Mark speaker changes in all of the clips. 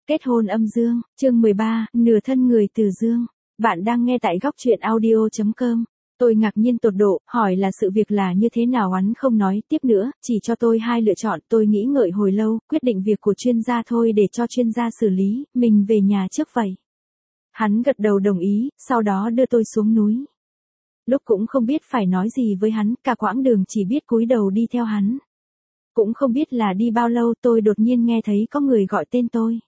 Speaker 1: Kết hôn âm dương, chương 13, nửa thân người Từ Dương. Bạn đang nghe tại góc truyện audio.com. Tôi ngạc nhiên tột độ, hỏi là sự việc là như thế nào. Hắn không nói tiếp nữa, chỉ cho tôi hai lựa chọn. Tôi nghĩ ngợi hồi lâu, quyết định việc của chuyên gia thôi để cho chuyên gia xử lý, mình về nhà trước vậy. Hắn gật đầu đồng ý, sau đó đưa tôi xuống núi. Lúc cũng không biết phải nói gì với hắn, cả quãng đường chỉ biết cúi đầu đi theo hắn. Cũng không biết là đi bao lâu tôi đột nhiên nghe thấy có người gọi tên tôi.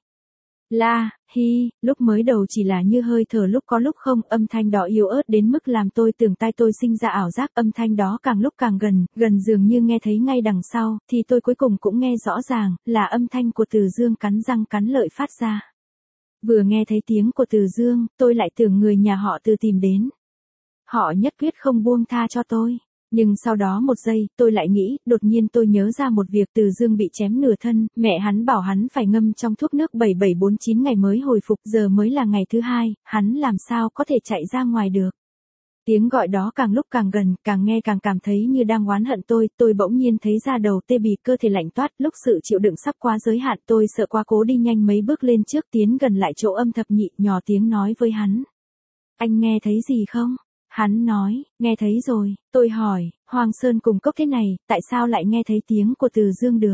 Speaker 1: La, Hi, lúc mới đầu chỉ là như hơi thở lúc có lúc không, âm thanh đó yếu ớt đến mức làm tôi tưởng tai tôi sinh ra ảo giác, âm thanh đó càng lúc càng gần dường như nghe thấy ngay đằng sau, thì tôi cuối cùng cũng nghe rõ ràng, là âm thanh của Từ Dương cắn răng cắn lợi phát ra. Vừa nghe thấy tiếng của Từ Dương, tôi lại tưởng người nhà họ Từ tìm đến. Họ nhất quyết không buông tha cho tôi. Nhưng sau đó một giây, tôi lại nghĩ, đột nhiên tôi nhớ ra một việc. Từ Dương bị chém nửa thân, mẹ hắn bảo hắn phải ngâm trong thuốc nước 7749 ngày mới hồi phục, giờ mới là ngày thứ hai, hắn làm sao có thể chạy ra ngoài được. Tiếng gọi đó càng lúc càng gần, càng nghe càng cảm thấy như đang oán hận tôi bỗng nhiên thấy da đầu tê bì, cơ thể lạnh toát, lúc sự chịu đựng sắp quá giới hạn, tôi sợ quá cố đi nhanh mấy bước lên trước, tiến gần lại chỗ Âm Thập Nhị, nhỏ tiếng nói với hắn. Anh nghe thấy gì không? Hắn nói, nghe thấy rồi. Tôi hỏi, Hoàng Sơn cùng cốc thế này, tại sao lại nghe thấy tiếng của Từ Dương được?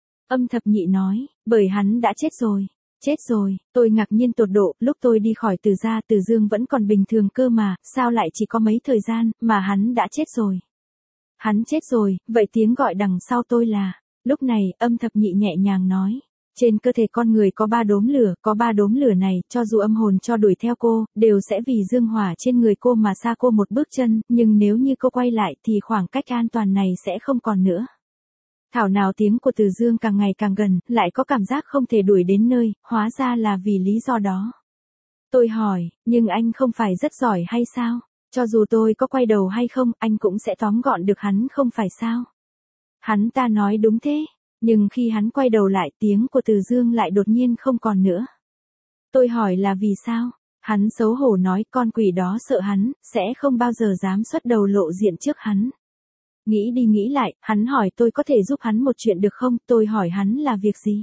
Speaker 1: Âm Thập Nhị nói, bởi hắn đã chết rồi. Chết rồi, tôi ngạc nhiên tột độ, lúc tôi đi khỏi Từ gia, Từ Dương vẫn còn bình thường cơ mà, sao lại chỉ có mấy thời gian, mà hắn đã chết rồi. Hắn chết rồi, vậy tiếng gọi đằng sau tôi là, lúc này, Âm Thập Nhị nhẹ nhàng nói. Trên cơ thể con người có 3 đốm lửa, có 3 đốm lửa này, cho dù âm hồn cho đuổi theo cô, đều sẽ vì dương hỏa trên người cô mà xa cô một bước chân, nhưng nếu như cô quay lại thì khoảng cách an toàn này sẽ không còn nữa. Thảo nào tiếng của Từ Dương càng ngày càng gần, lại có cảm giác không thể đuổi đến nơi, hóa ra là vì lý do đó. Tôi hỏi, nhưng anh không phải rất giỏi hay sao? Cho dù tôi có quay đầu hay không, anh cũng sẽ tóm gọn được hắn không phải sao? Hắn ta nói đúng thế. Nhưng khi hắn quay đầu lại, tiếng của Từ Dương lại đột nhiên không còn nữa. Tôi hỏi là vì sao? Hắn xấu hổ nói con quỷ đó sợ hắn, sẽ không bao giờ dám xuất đầu lộ diện trước hắn. Nghĩ đi nghĩ lại, hắn hỏi tôi có thể giúp hắn một chuyện được không? Tôi hỏi hắn là việc gì?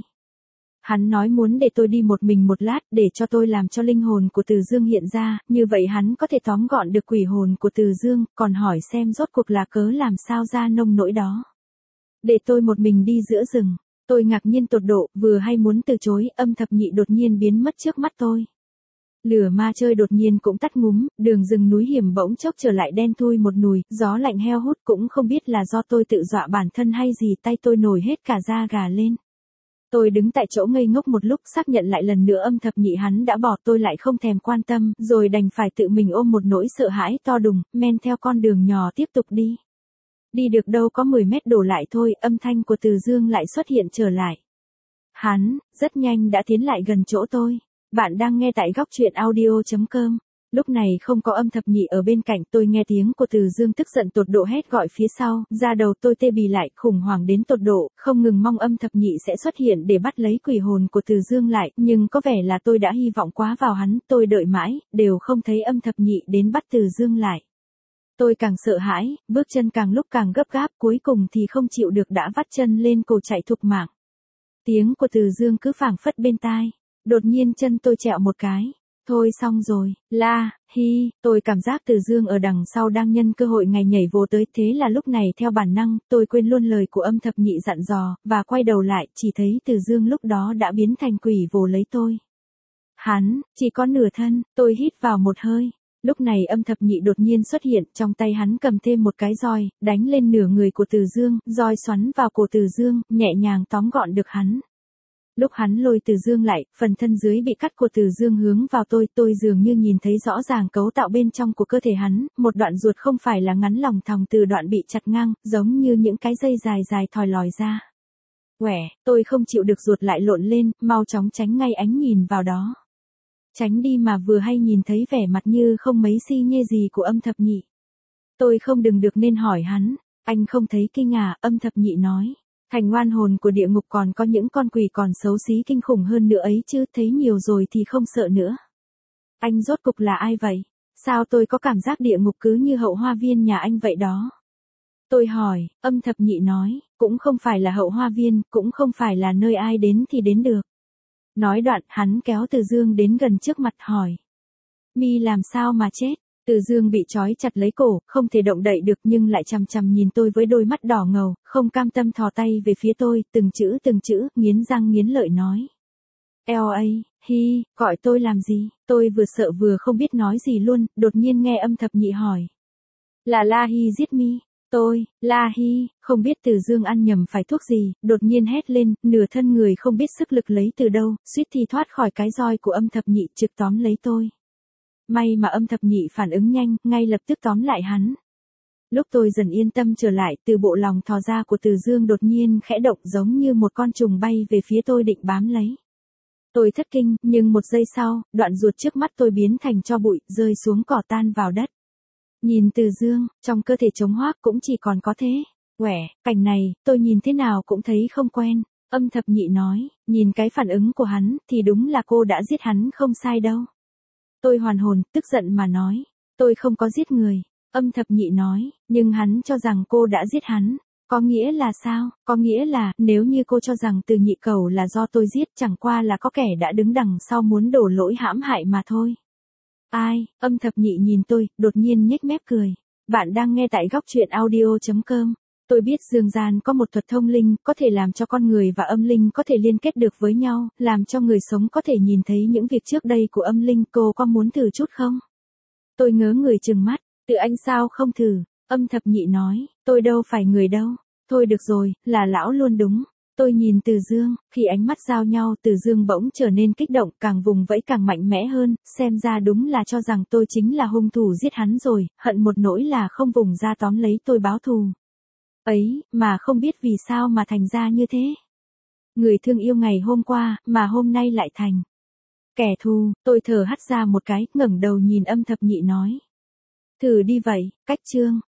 Speaker 1: Hắn nói muốn để tôi đi một mình một lát, để cho tôi làm cho linh hồn của Từ Dương hiện ra, như vậy hắn có thể tóm gọn được quỷ hồn của Từ Dương, còn hỏi xem rốt cuộc là cớ làm sao ra nông nỗi đó. Để tôi một mình đi giữa rừng. Tôi ngạc nhiên tột độ, vừa hay muốn từ chối, Âm Thập Nhị đột nhiên biến mất trước mắt tôi. Lửa ma chơi đột nhiên cũng tắt ngúm, đường rừng núi hiểm bỗng chốc trở lại đen thui một nùi, gió lạnh heo hút, cũng không biết là do tôi tự dọa bản thân hay gì, tay tôi nổi hết cả da gà lên. Tôi đứng tại chỗ ngây ngốc một lúc, xác nhận lại lần nữa Âm Thập Nhị hắn đã bỏ, tôi lại không thèm quan tâm, rồi đành phải tự mình ôm một nỗi sợ hãi to đùng, men theo con đường nhỏ tiếp tục đi. Đi được đâu có 10 mét đổ lại thôi, âm thanh của Từ Dương lại xuất hiện trở lại. Hắn, rất nhanh đã tiến lại gần chỗ tôi. Bạn đang nghe tại góc truyện audio.com. Lúc này không có Âm Thập Nhị ở bên cạnh, tôi nghe tiếng của Từ Dương tức giận tột độ hét gọi phía sau, da đầu tôi tê bì lại, khủng hoảng đến tột độ, không ngừng mong Âm Thập Nhị sẽ xuất hiện để bắt lấy quỷ hồn của Từ Dương lại, nhưng có vẻ là tôi đã hy vọng quá vào hắn, tôi đợi mãi, đều không thấy Âm Thập Nhị đến bắt Từ Dương lại. Tôi càng sợ hãi, bước chân càng lúc càng gấp gáp, cuối cùng thì không chịu được đã vắt chân lên cổ chạy thục mạng. Tiếng của Từ Dương cứ phảng phất bên tai. Đột nhiên chân tôi trẹo một cái. Thôi xong rồi, La, Hi, tôi cảm giác Từ Dương ở đằng sau đang nhân cơ hội ngày nhảy vô tới, thế là lúc này theo bản năng, tôi quên luôn lời của Âm Thập Nhị dặn dò, và quay đầu lại, chỉ thấy Từ Dương lúc đó đã biến thành quỷ vồ lấy tôi. Hắn, chỉ có nửa thân, tôi hít vào một hơi. Lúc này Âm Thập Nhị đột nhiên xuất hiện, trong tay hắn cầm thêm một cái roi, đánh lên nửa người của Từ Dương, roi xoắn vào cổ Từ Dương, nhẹ nhàng tóm gọn được hắn. Lúc hắn lôi Từ Dương lại, phần thân dưới bị cắt của Từ Dương hướng vào tôi dường như nhìn thấy rõ ràng cấu tạo bên trong của cơ thể hắn, một đoạn ruột không phải là ngắn lòng thòng, từ đoạn bị chặt ngang, giống như những cái dây dài dài thòi lòi ra. Quẻ, tôi không chịu được ruột lại lộn lên, mau chóng tránh ngay ánh nhìn vào đó. Tránh đi mà vừa hay nhìn thấy vẻ mặt như không mấy si nhê gì của Âm Thập Nhị. Tôi không đừng được nên hỏi hắn, anh không thấy kinh à? Âm Thập Nhị nói, thành oan hồn của địa ngục còn có những con quỷ còn xấu xí kinh khủng hơn nữa ấy chứ, thấy nhiều rồi thì không sợ nữa. Anh rốt cục là ai vậy? Sao tôi có cảm giác địa ngục cứ như hậu hoa viên nhà anh vậy đó? Tôi hỏi, Âm Thập Nhị nói, cũng không phải là hậu hoa viên, cũng không phải là nơi ai đến thì đến được. Nói đoạn, hắn kéo Từ Dương đến gần trước mặt hỏi. Mi làm sao mà chết? Từ Dương bị trói chặt lấy cổ, không thể động đậy được nhưng lại chằm chằm nhìn tôi với đôi mắt đỏ ngầu, không cam tâm thò tay về phía tôi, từng chữ, nghiến răng nghiến lợi nói. L.A. Hi, gọi tôi làm gì? Tôi vừa sợ vừa không biết nói gì luôn, đột nhiên nghe Âm Thập Nhị hỏi. Là La Hi giết mi. Tôi, La Hi, không biết Từ Dương ăn nhầm phải thuốc gì, đột nhiên hét lên, nửa thân người không biết sức lực lấy từ đâu, suýt thì thoát khỏi cái roi của Âm Thập Nhị trực tóm lấy tôi. May mà Âm Thập Nhị phản ứng nhanh, ngay lập tức tóm lại hắn. Lúc tôi dần yên tâm trở lại, từ bộ lòng thò ra của Từ Dương đột nhiên khẽ động giống như một con trùng bay về phía tôi định bám lấy. Tôi thất kinh, nhưng một giây sau, đoạn ruột trước mắt tôi biến thành tro bụi, rơi xuống cỏ tan vào đất. Nhìn Từ Dương, trong cơ thể trống hoác cũng chỉ còn có thế. Quẻ, cảnh này, tôi nhìn thế nào cũng thấy không quen. Âm Thập Nhị nói, nhìn cái phản ứng của hắn, thì đúng là cô đã giết hắn không sai đâu. Tôi hoàn hồn, tức giận mà nói, tôi không có giết người. Âm Thập Nhị nói, nhưng hắn cho rằng cô đã giết hắn. Có nghĩa là sao? Có nghĩa là, nếu như cô cho rằng Từ Nhị Cẩu là do tôi giết, chẳng qua là có kẻ đã đứng đằng sau muốn đổ lỗi hãm hại mà thôi. Ai? Âm Thập Nhị nhìn tôi, đột nhiên nhếch mép cười. Bạn đang nghe tại góc truyện audio.com. Tôi biết dương gian có một thuật thông linh, có thể làm cho con người và âm linh có thể liên kết được với nhau, làm cho người sống có thể nhìn thấy những việc trước đây của âm linh. Cô có muốn thử chút không? Tôi ngớ người trừng mắt, tự anh sao không thử? Âm Thập Nhị nói, tôi đâu phải người đâu. Thôi được rồi, là lão luôn đúng. Tôi nhìn Từ Dương, khi ánh mắt giao nhau Từ Dương bỗng trở nên kích động, càng vùng vẫy càng mạnh mẽ hơn, xem ra đúng là cho rằng tôi chính là hung thủ giết hắn rồi, hận một nỗi là không vùng ra tóm lấy tôi báo thù. Ấy, mà không biết vì sao mà thành ra như thế. Người thương yêu ngày hôm qua, mà hôm nay lại thành kẻ thù. Tôi thở hắt ra một cái, ngẩng đầu nhìn Âm Thập Nhị nói. Thử đi vậy, cách chương.